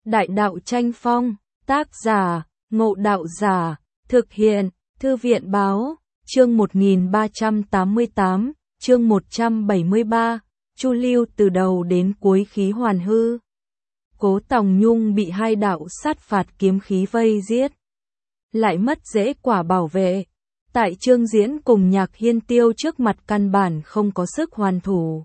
Đại đạo tranh phong, tác giả, Ngộ Đạo Giả, thực hiện, Thư viện báo, chương 1388, chương 173, Chu Lưu từ đầu đến cuối khí hoàn hư. Cố Tòng Nhung bị hai đạo sát phạt kiếm khí vây giết, lại mất dễ quả bảo vệ. Tại Trương Diễn cùng Nhạc Hiên Tiêu trước mặt căn bản không có sức hoàn thủ.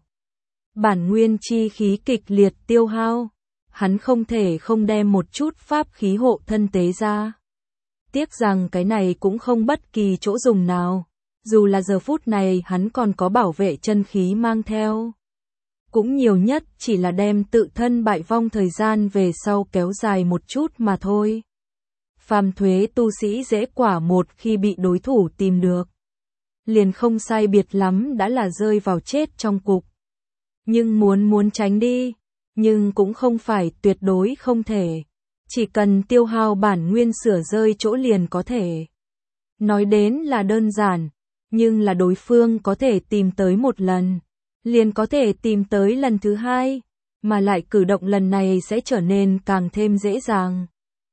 Bản nguyên chi khí kịch liệt tiêu hao, hắn không thể không đem một chút pháp khí hộ thân tế ra. Tiếc rằng cái này cũng không bất kỳ chỗ dùng nào, dù là giờ phút này hắn còn có bảo vệ chân khí mang theo. Cũng nhiều nhất chỉ là đem tự thân bại vong thời gian về sau kéo dài một chút mà thôi. Phàm thuế tu sĩ dễ quả một khi bị đối thủ tìm được, liền không sai biệt lắm đã là rơi vào chết trong cục. Nhưng muốn tránh đi, nhưng cũng không phải tuyệt đối không thể. Chỉ cần tiêu hao bản nguyên sửa rơi chỗ liền có thể. Nói đến là đơn giản, nhưng là đối phương có thể tìm tới một lần, liền có thể tìm tới lần thứ hai, mà lại cử động lần này sẽ trở nên càng thêm dễ dàng.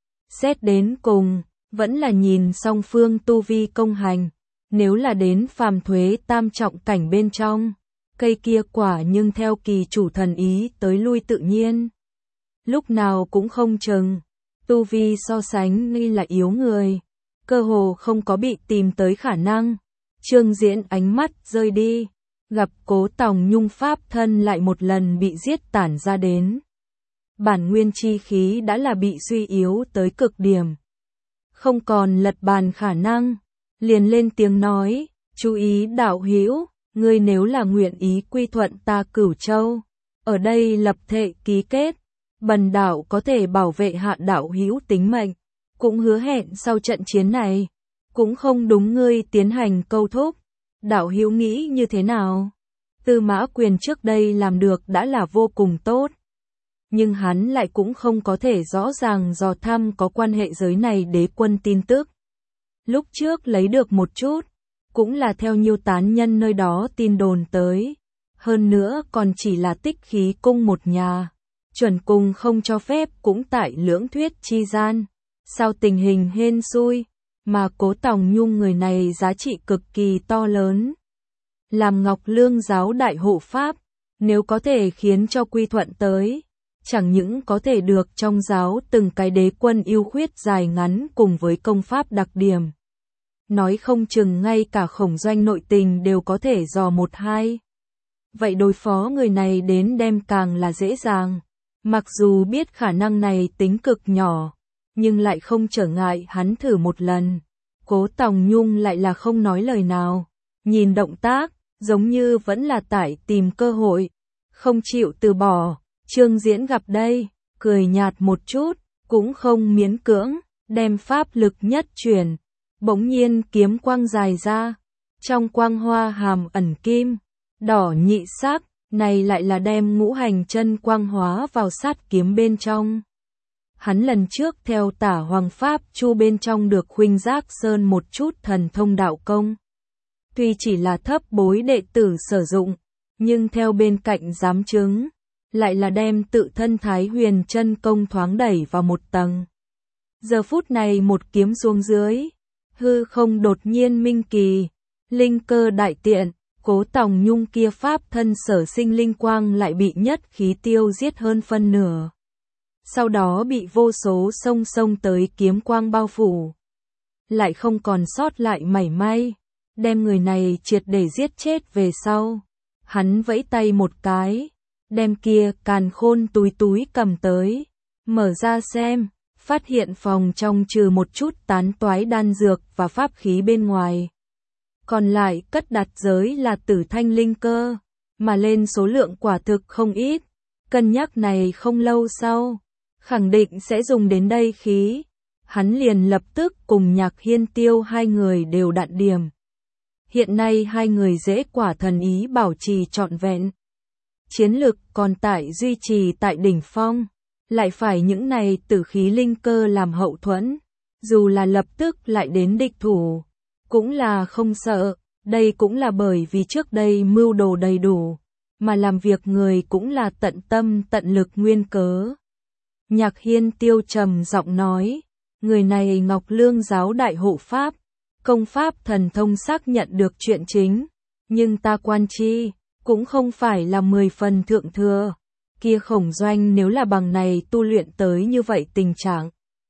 Xét đến cùng, vẫn là nhìn song phương tu vi công hành, nếu là đến phàm thuế tam trọng cảnh bên trong, cây kia quả nhưng theo kỳ chủ thần ý tới lui tự nhiên. Lúc nào cũng không chừng, tu vi so sánh như là yếu người, cơ hồ không có bị tìm tới khả năng. Trương Diễn ánh mắt rơi đi, gặp Cố Tòng Nhung pháp thân lại một lần bị giết tản ra đến. Bản nguyên chi khí đã là bị suy yếu tới cực điểm, không còn lật bàn khả năng, liền lên tiếng nói, chú ý đạo hữu, ngươi nếu là nguyện ý quy thuận ta Cửu Châu, ở đây lập thệ ký kết, bần đạo có thể bảo vệ hạ đạo hữu tính mệnh, cũng hứa hẹn sau trận chiến này, cũng không đúng ngươi tiến hành câu thúc, đạo hữu nghĩ như thế nào? Tư Mã Quyền trước đây làm được đã là vô cùng tốt, nhưng hắn lại cũng không có thể rõ ràng dò thăm có quan hệ giới này đế quân tin tức. Lúc trước lấy được một chút, cũng là theo nhiều tán nhân nơi đó tin đồn tới, hơn nữa còn chỉ là Tích Khí cung một nhà, chuẩn cung không cho phép cũng tại lưỡng thuyết chi gian. Sao tình hình hên xui, mà Cố Tòng Nhung người này giá trị cực kỳ to lớn. Làm Ngọc Lương giáo đại hộ pháp, nếu có thể khiến cho quy thuận tới, chẳng những có thể được trong giáo từng cái đế quân yêu khuyết dài ngắn cùng với công pháp đặc điểm. Nói không chừng ngay cả Khổng Doanh nội tình đều có thể dò một hai. Vậy đối phó người này đến đem càng là dễ dàng. Mặc dù biết khả năng này tính cực nhỏ, nhưng lại không trở ngại hắn thử một lần. Cố Tòng Nhung lại là không nói lời nào, nhìn động tác, giống như vẫn là tại tìm cơ hội, không chịu từ bỏ. Trương Diễn gặp đây, cười nhạt một chút, cũng không miễn cưỡng, đem pháp lực nhất chuyển, bỗng nhiên kiếm quang dài ra, trong quang hoa hàm ẩn kim, đỏ nhị sắc, này lại là đem ngũ hành chân quang hóa vào sát kiếm bên trong. Hắn lần trước theo Tả Hoàng Pháp Chu bên trong được Khuynh Giác Sơn một chút thần thông đạo công. Tuy chỉ là thấp bối đệ tử sử dụng, nhưng theo bên cạnh giám chứng, lại là đem tự thân Thái Huyền chân công thoáng đẩy vào một tầng. Giờ phút này một kiếm xuống dưới, hư không đột nhiên minh kỳ, linh cơ đại tiện, Cố Tòng Nhung kia pháp thân sở sinh linh quang lại bị nhất khí tiêu giết hơn phân nửa. Sau đó bị vô số sông tới kiếm quang bao phủ, lại không còn sót lại mảy may, đem người này triệt để giết chết về sau. Hắn vẫy tay một cái, đem kia càn khôn túi cầm tới, mở ra xem, phát hiện phòng trong trừ một chút tán toái đan dược và pháp khí bên ngoài. Còn lại cất đặt giới là tử thanh linh cơ, mà lên số lượng quả thực không ít, cân nhắc này không lâu sau, khẳng định sẽ dùng đến đây khí. Hắn liền lập tức cùng Nhạc Hiên Tiêu hai người đều đạn điểm. Hiện nay hai người dễ quả thần ý bảo trì trọn vẹn. Chiến lực còn tại duy trì tại đỉnh phong, lại phải những này tử khí linh cơ làm hậu thuẫn, dù là lập tức lại đến địch thủ, cũng là không sợ, đây cũng là bởi vì trước đây mưu đồ đầy đủ, mà làm việc người cũng là tận tâm tận lực nguyên cớ. Nhạc Hiên Tiêu trầm giọng nói, người này Ngọc Lương giáo đại hộ pháp, công pháp thần thông xác nhận được chuyện chính, nhưng ta quan chi, cũng không phải là 10 phần thượng thừa. Kia Khổng Doanh nếu là bằng này tu luyện tới như vậy tình trạng,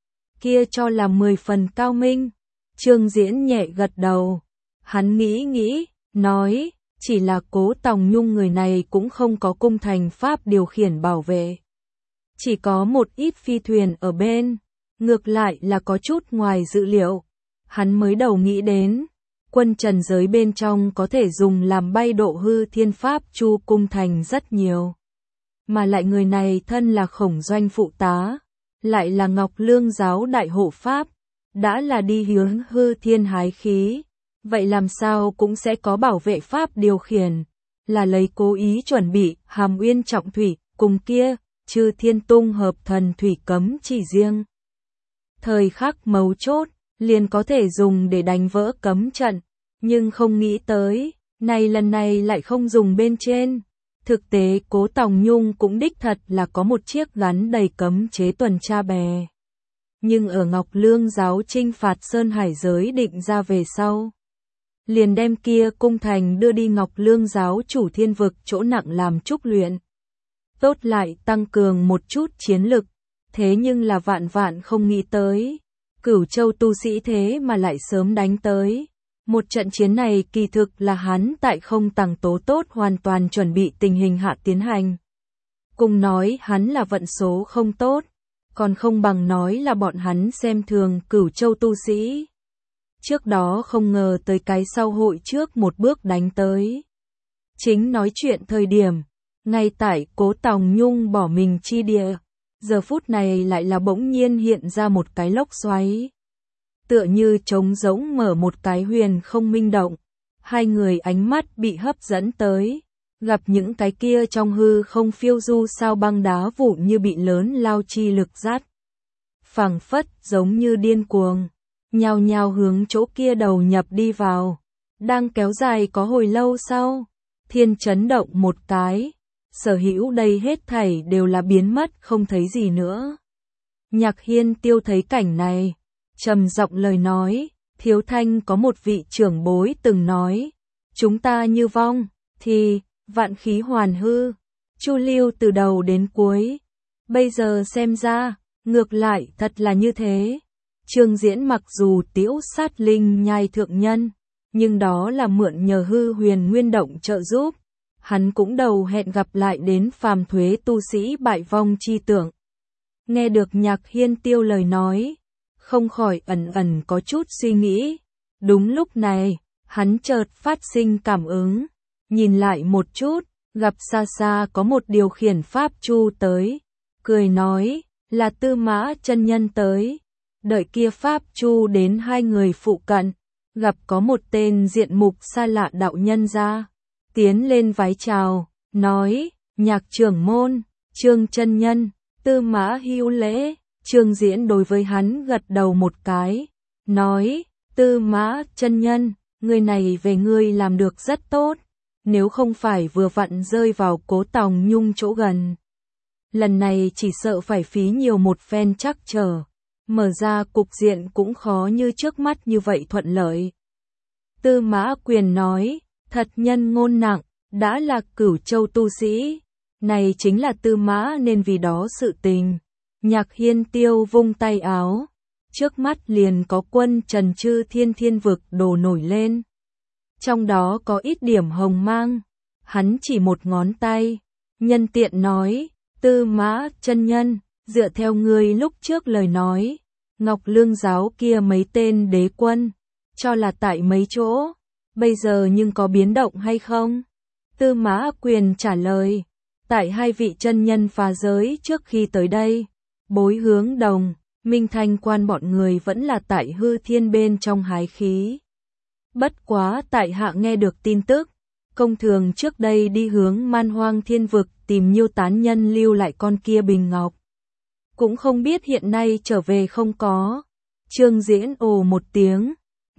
kia cho là 10 phần cao minh. Trương Diễn nhẹ gật đầu, hắn nghĩ nghĩ, nói, chỉ là Cố Tòng Nhung người này cũng không có cung thành pháp điều khiển bảo vệ. Chỉ có một ít phi thuyền ở bên, ngược lại là có chút ngoài dự liệu. Hắn mới đầu nghĩ đến, quân trần giới bên trong có thể dùng làm bay độ hư thiên pháp chu cung thành rất nhiều. Mà lại người này thân là Khổng Doanh phụ tá, lại là Ngọc Lương giáo đại hộ pháp, đã là đi hướng hư thiên hái khí, vậy làm sao cũng sẽ có bảo vệ pháp điều khiển, là lấy cố ý chuẩn bị Hàm Uyên trọng thủy, cùng kia, Chư Thiên Tung hợp thần thủy cấm chỉ riêng. Thời khắc mấu chốt, liền có thể dùng để đánh vỡ cấm trận, nhưng không nghĩ tới, lần này lại không dùng bên trên. Thực tế Cố Tòng Nhung cũng đích thật là có một chiếc gắn đầy cấm chế tuần tra bè. Nhưng ở Ngọc Lương giáo chinh phạt Sơn Hải giới định ra về sau, liền đem kia cung thành đưa đi Ngọc Lương giáo chủ thiên vực chỗ nặng làm trúc luyện. Tốt lại tăng cường một chút chiến lực, thế nhưng là vạn vạn không nghĩ tới. Cửu Châu tu sĩ thế mà lại sớm đánh tới. Một trận chiến này kỳ thực là hắn tại không tàng tố tốt hoàn toàn chuẩn bị tình hình hạ tiến hành. Cùng nói hắn là vận số không tốt, còn không bằng nói là bọn hắn xem thường Cửu Châu tu sĩ. Trước đó không ngờ tới cái sau hội trước một bước đánh tới. Chính nói chuyện thời điểm, ngay tại Cố Tòng Nhung bỏ mình chi địa, giờ phút này lại là bỗng nhiên hiện ra một cái lốc xoáy. Tựa như trống rỗng mở một cái huyền không minh động, hai người ánh mắt bị hấp dẫn tới, gặp những cái kia trong hư không phiêu du sao băng đá vụn như bị lớn lao chi lực dắt. Phảng phất giống như điên cuồng, nhào nhào hướng chỗ kia đầu nhập đi vào, đang kéo dài có hồi lâu sau, thiên chấn động một cái, sở hữu đây hết thảy đều là biến mất không thấy gì nữa. Nhạc Hiên Tiêu thấy cảnh này, trầm giọng lời nói, Thiếu Thanh có một vị trưởng bối từng nói, chúng ta như vong, thì, vạn khí hoàn hư, chu lưu từ đầu đến cuối. Bây giờ xem ra, ngược lại thật là như thế. Trương Diễn mặc dù tiễu sát linh nhai thượng nhân, nhưng đó là mượn nhờ hư huyền nguyên động trợ giúp. Hắn cũng đầu hẹn gặp lại đến phàm thuế tu sĩ bại vong chi tưởng. Nghe được Nhạc Hiên Tiêu lời nói, không khỏi ẩn ẩn có chút suy nghĩ. Đúng lúc này, hắn chợt phát sinh cảm ứng, nhìn lại một chút, gặp xa xa có một điều khiển pháp chu tới, cười nói, là Tư Mã chân nhân tới. Đợi kia pháp chu đến hai người phụ cận, gặp có một tên diện mục xa lạ đạo nhân ra, tiến lên vái chào, nói, Nhạc trưởng môn, Trương chân nhân, Tư Mã hữu lễ. Trương Diễn đối với hắn gật đầu một cái, nói, Tư Mã chân nhân, người này về ngươi làm được rất tốt, nếu không phải vừa vặn rơi vào Cố Tòng Nhung chỗ gần. Lần này chỉ sợ phải phí nhiều một phen trắc trở, mở ra cục diện cũng khó như trước mắt như vậy thuận lợi. Tư Mã Quyền nói, thật nhân ngôn nặng, đã là Cửu Châu tu sĩ, này chính là Tư Mã nên vì đó sự tình. Nhạc Hiên Tiêu vung tay áo, trước mắt liền có quân trần chư thiên thiên vực đổ nổi lên. Trong đó có ít điểm hồng mang, hắn chỉ một ngón tay, nhân tiện nói, Tư Mã chân nhân, dựa theo ngươi lúc trước lời nói, Ngọc Lương giáo kia mấy tên đế quân, cho là tại mấy chỗ, bây giờ nhưng có biến động hay không? Tư Mã Quyền trả lời, tại hai vị chân nhân phá giới trước khi tới đây, Bối Hướng Đồng, Minh Thanh Quan bọn người vẫn là tại hư thiên bên trong hái khí. Bất quá tại hạ nghe được tin tức, công thường trước đây đi hướng Man Hoang Thiên vực tìm Nhiêu tán nhân lưu lại con kia bình ngọc. Cũng không biết hiện nay trở về không có. Trương Diễn ồ một tiếng,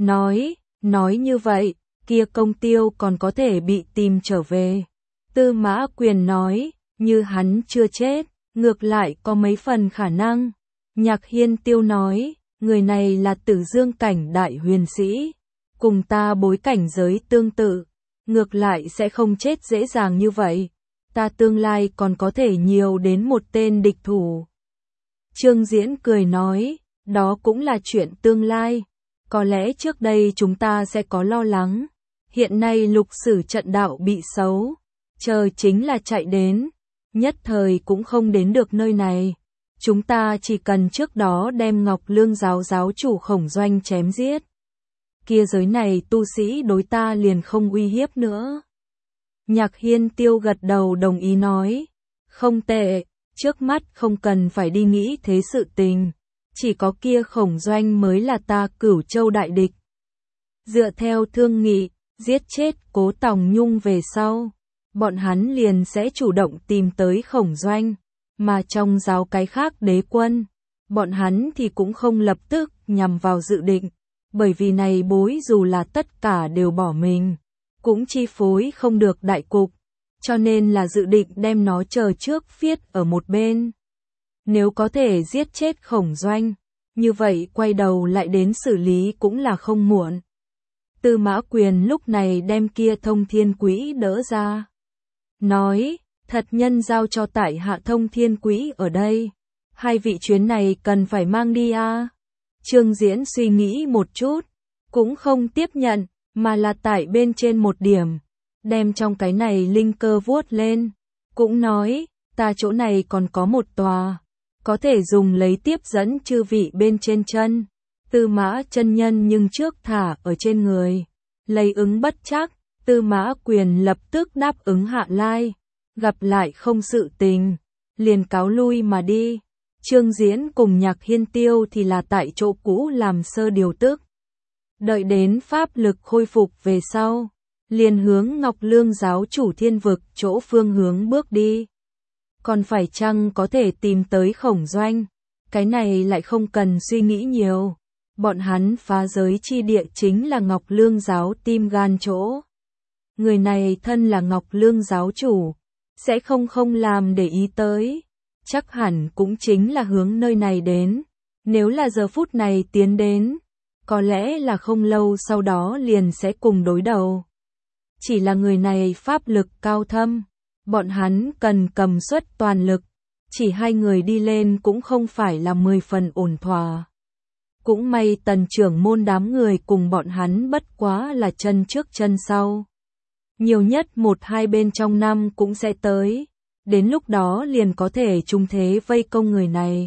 nói như vậy, kia công tiêu còn có thể bị tìm trở về. Tư Mã Quyền nói, như hắn chưa chết, ngược lại có mấy phần khả năng. Nhạc Hiên Tiêu nói, người này là Tử Dương cảnh đại huyền sĩ, cùng ta bối cảnh giới tương tự, ngược lại sẽ không chết dễ dàng như vậy. Ta tương lai còn có thể nhiều đến một tên địch thủ. Trương Diễn cười nói, đó cũng là chuyện tương lai. Có lẽ trước đây chúng ta sẽ có lo lắng. Hiện nay lục sử trận đạo bị xấu, chờ chính là chạy đến, nhất thời cũng không đến được nơi này. Chúng ta chỉ cần trước đó đem Ngọc Lương giáo giáo chủ Khổng Doanh chém giết. Kia giới này tu sĩ đối ta liền không uy hiếp nữa. Nhạc Hiên Tiêu gật đầu đồng ý nói, không tệ, trước mắt không cần phải đi nghĩ thế sự tình, chỉ có kia Khổng Doanh mới là ta Cửu Châu đại địch. Dựa theo thương nghị, giết chết Cố Tòng Nhung về sau, bọn hắn liền sẽ chủ động tìm tới Khổng Doanh, mà trong giáo cái khác đế quân, bọn hắn thì cũng không lập tức nhằm vào dự định, bởi vì này bối dù là tất cả đều bỏ mình, cũng chi phối không được đại cục, cho nên là dự định đem nó chờ trước viết ở một bên. Nếu có thể giết chết Khổng Doanh, như vậy quay đầu lại đến xử lý cũng là không muộn. Tư Mã Quyền lúc này đem kia Thông Thiên Quỹ đỡ ra, nói, thật nhân giao cho tại hạ Thông Thiên Quỹ ở đây, hai vị chuyến này cần phải mang đi à. Trương Diễn suy nghĩ một chút, cũng không tiếp nhận, mà là tải bên trên một điểm, đem trong cái này linh cơ vuốt lên, cũng nói, ta chỗ này còn có một tòa, có thể dùng lấy tiếp dẫn chư vị bên trên chân. Tư Mã chân nhân nhưng trước thả ở trên người, lấy ứng bất chắc, Tư Mã Quyền lập tức đáp ứng hạ lai, gặp lại không sự tình, liền cáo lui mà đi. Trương Diễn cùng Nhạc Hiên Tiêu thì là tại chỗ cũ làm sơ điều tức. Đợi đến pháp lực khôi phục về sau, liền hướng Ngọc Lương giáo chủ Thiên Vực chỗ phương hướng bước đi. Còn phải chăng có thể tìm tới Khổng Doanh? Cái này lại không cần suy nghĩ nhiều. Bọn hắn phá giới chi địa chính là Ngọc Lương giáo tim gan chỗ. Người này thân là Ngọc Lương giáo chủ, sẽ không làm để ý tới. Chắc hẳn cũng chính là hướng nơi này đến. Nếu là giờ phút này tiến đến, có lẽ là không lâu sau đó liền sẽ cùng đối đầu. Chỉ là người này pháp lực cao thâm, bọn hắn cần cầm suất toàn lực, chỉ hai người đi lên cũng không phải là 10 phần ổn thỏa. Cũng may Tần trưởng môn đám người cùng bọn hắn bất quá là chân trước chân sau. Nhiều nhất 1-2 bên trong năm cũng sẽ tới, đến lúc đó liền có thể trung thế vây công người này.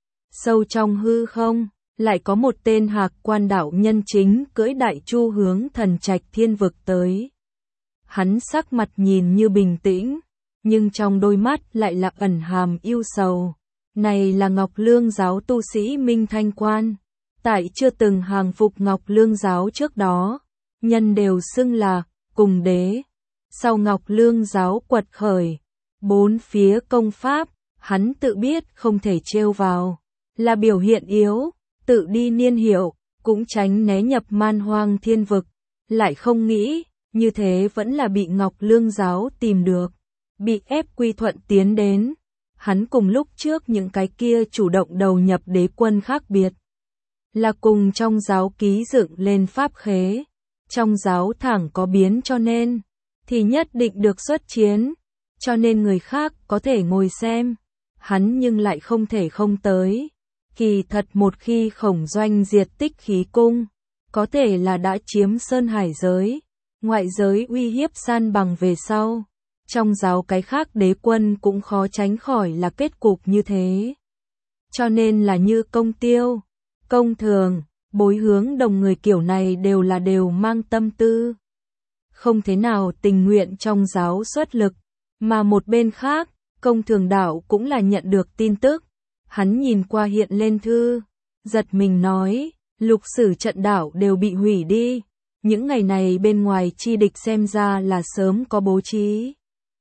Sâu trong hư không, lại có một tên Hạc Quan đạo nhân chính cưỡi đại chu hướng Thần Trạch Thiên Vực tới. Hắn sắc mặt nhìn như bình tĩnh, nhưng trong đôi mắt lại là ẩn hàm yêu sầu. Này là Ngọc Lương giáo tu sĩ Minh Thanh Quan, tại chưa từng hàng phục Ngọc Lương giáo trước đó, nhân đều xưng là cùng đế. Sau Ngọc Lương giáo quật khởi, bốn phía công pháp, hắn tự biết không thể trêu vào, là biểu hiện yếu, tự đi niên hiệu, cũng tránh né nhập Man Hoang Thiên Vực, lại không nghĩ, như thế vẫn là bị Ngọc Lương giáo tìm được, bị ép quy thuận tiến đến. Hắn cùng lúc trước những cái kia chủ động đầu nhập đế quân khác biệt, là cùng trong giáo ký dựng lên pháp khế, trong giáo thẳng có biến cho nên, thì nhất định được xuất chiến, cho nên người khác có thể ngồi xem, hắn nhưng lại không thể không tới. Kỳ thật một khi Khổng Doanh diệt Tích Khí Cung, có thể là đã chiếm Sơn Hải giới, ngoại giới uy hiếp san bằng về sau, trong giáo cái khác đế quân cũng khó tránh khỏi là kết cục như thế. Cho nên là như Công Tiêu, Công Thường, Bối Hướng Đồng người kiểu này đều mang tâm tư, không thế nào tình nguyện trong giáo xuất lực, mà một bên khác, Công Thường đạo cũng là nhận được tin tức, hắn nhìn qua hiện lên thư, giật mình nói, lục sử trận đạo đều bị hủy đi, những ngày này bên ngoài chi địch xem ra là sớm có bố trí.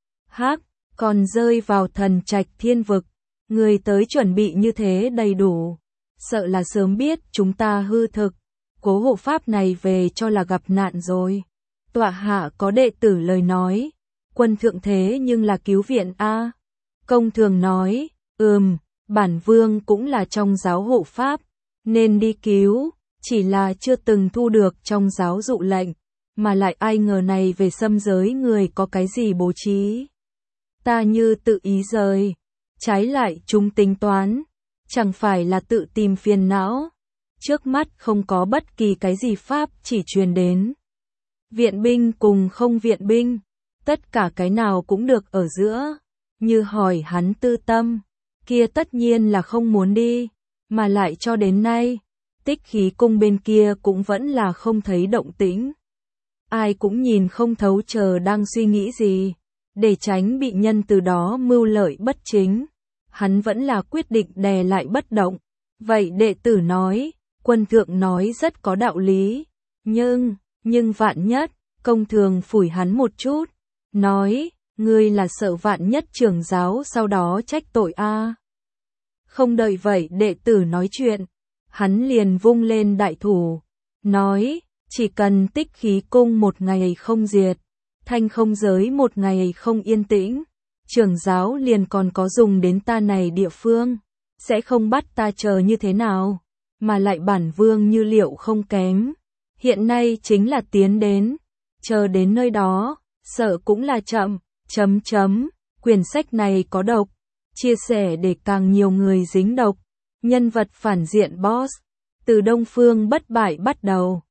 Còn rơi vào Thần Trạch Thiên Vực, người tới chuẩn bị như thế đầy đủ, sợ là sớm biết chúng ta hư thực, Cố hộ pháp này về cho là gặp nạn rồi. Tọa hạ có đệ tử lời nói, quân thượng thế nhưng là cứu viện a. Công Thường nói, Bản vương cũng là trong giáo hộ pháp, nên đi cứu, chỉ là chưa từng thu được trong giáo dụ lệnh, mà lại ai ngờ này về xâm giới người có cái gì bố trí. Ta như tự ý rời, trái lại chúng tính toán, chẳng phải là tự tìm phiền não. Trước mắt không có bất kỳ cái gì pháp chỉ truyền đến. Viện binh cùng không viện binh, tất cả cái nào cũng được ở giữa, như hỏi hắn tư tâm, kia tất nhiên là không muốn đi, mà lại cho đến nay, Tích Khí Cung bên kia cũng vẫn là không thấy động tĩnh. Ai cũng nhìn không thấu chờ đang suy nghĩ gì, để tránh bị nhân từ đó mưu lợi bất chính. Hắn vẫn là quyết định đè lại bất động. Vậy đệ tử nói, quân thượng nói rất có đạo lý, nhưng vạn nhất, công thường phủi hắn một chút, nói, ngươi là sợ vạn nhất trưởng giáo sau đó trách tội a. Không đợi vậy đệ tử nói chuyện, hắn liền vung lên đại thủ, nói, chỉ cần Tích Khí Cung một ngày không diệt, Thanh Không giới một ngày không yên tĩnh, trưởng giáo liền còn có dùng đến ta này địa phương, sẽ không bắt ta chờ như thế nào, mà lại bản vương như liệu không kém, hiện nay chính là tiến đến, chờ đến nơi đó, sợ cũng là chậm, quyển sách này có độc, chia sẻ để càng nhiều người dính độc, nhân vật phản diện boss, từ Đông Phương bất bại bắt đầu.